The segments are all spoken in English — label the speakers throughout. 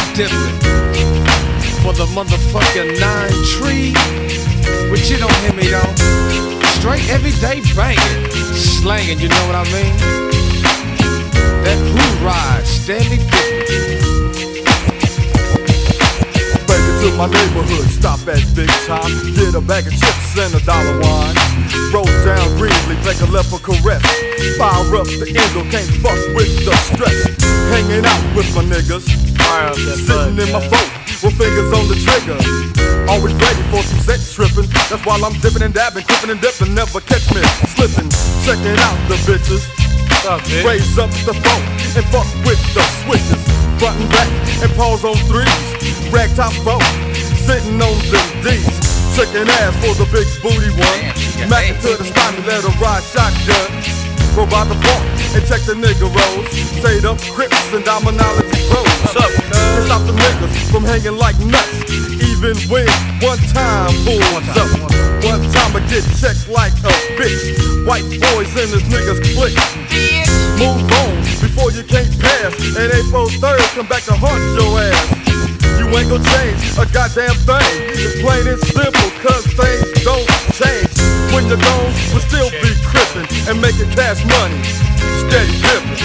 Speaker 1: dipping for the motherfucking 9 tree. But you don't hear me though. Straight everyday banging, slanging, you know what I mean? That crew ride, steady dipping.
Speaker 2: To my neighborhood, stop at Big Top, get a bag of chips and $1 wine. Roll down Greenleaf, make a left for caress. Fire up the endo, can't fuck with the stress. Hanging out with my niggas, sitting in my phone with fingers on the trigger. Always ready for some sex tripping. That's why I'm dipping and dabbing, clipping and dipping. Never catch me slipping. Checking out the bitches. Raise up the phone and fuck with the switches. Front and back and pause on threes. Rag top phone, sitting on them D's. Shaking ass for the big booty one. Mackin' to the spine, let her ride shotgun. Go by the park and check the nigga rolls. Straight up Crips and Dominology Pros. Can't stop the niggas from hanging like nuts. Even when one time pulls up. One time I get checked like a bitch. White boys in this niggas clique. Move on before you can't pass. And April 3rd, come back to haunt your ass. You ain't gon' change a goddamn thing. It's plain and simple, cause things don't change. When you're gone, we'll still be crippin' and making cash money. Steady dippin'.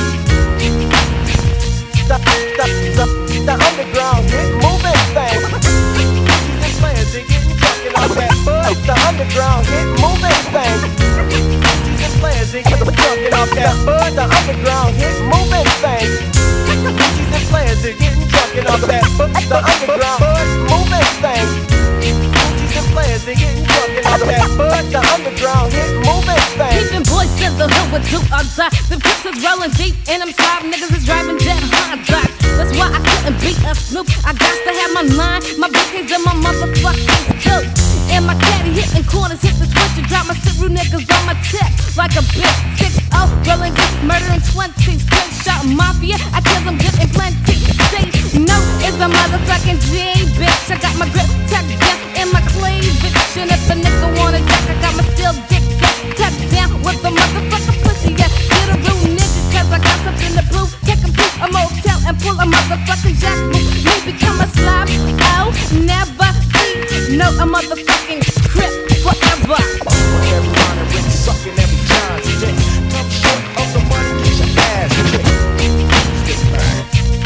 Speaker 3: The underground hit moving thing. These players, they getting fucking off that bud. The underground hit moving thing. These players, they getting fucking off that bud. The underground hit moving thing. These players, they getting fucking off that bud. The underground bud moving thing. These players, they getting fucking off that bud. The underground hit moving thing.
Speaker 4: Keeping boys in the hood with do or die. Them clips is rolling deep and them slime niggas is driving dead hard drive. That's why I couldn't beat a Snoop. I got to have my line, my bookies and my motherfucking dope. And my caddy hitting corners, hit the switch and drop my Subaru niggas on my tip like a bitch. 6-0, rolling deep, murdering 20s. Straight shot mafia, I kill them good and plenty. Say no, it's a motherfucking G, bitch. I got my grip tucked down in my cleavage. And if a nigga wanna jack, I got my steel dick tucked down with the motherfucking pussy. Yeah, get a real nigga, cause I got something to prove. Take him to a motel and pull a motherfucking jack move. Me become a slob, oh, never see. No, a motherfucking crip forever.
Speaker 3: Everyone and rich sucking every time dick. Come short of the money, get your ass kicked. Stick back.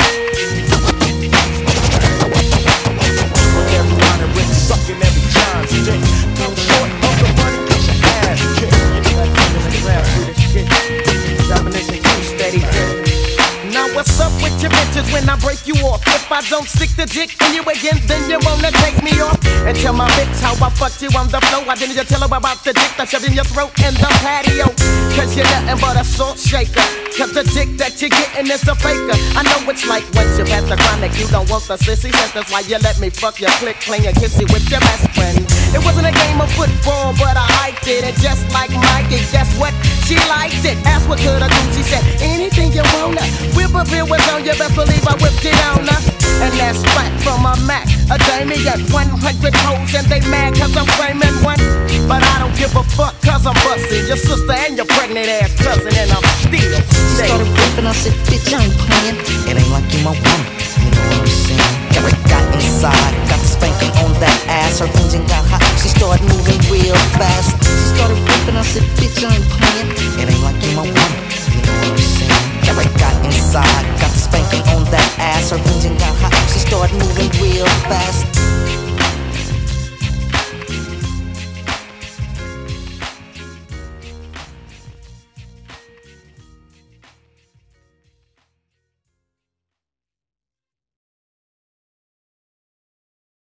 Speaker 3: Everyone and rich sucking every time dick. Come short of the money, get your ass kicked. You know that niggas rap through this shit. Definition too steady. Now what's up with your bitches when I break you off? If I don't stick the dick in you again, then you wanna take me off. And tell my bitch how I fucked you on the floor. I didn't just tell her about the dick that shoved in your throat in the patio. Cause you're nothing but a salt shaker. Cause the dick that you're getting is a faker. I know it's like once you've had the chronic, you don't want the sissy. That's why you let me fuck your click, clean and kissy with your best friend. It wasn't a game of football, but I liked it. And just like Mikey, guess what? She liked it. Asked what could I do? She said, anything you wanna. Whip a bill was on, you best believe I whipped it on her. And that's right from a Mac. A Jamie got 100 hoes and they mad cause I'm claiming one. But I don't give a fuck cause I'm busting your sister and your pregnant ass cousin. And I'm still
Speaker 5: She started ripping, I said, bitch, I ain't playing. It ain't like you my woman, you know what I'm saying? Got inside, got the spanking on that ass. Her engine got hot, she started moving real fast. She started ripping, I said, bitch, I ain't playing. It ain't like you my woman, you know what I'm saying? Got inside, got the spanking on that ass. Her engine got hot, she started moving real fast.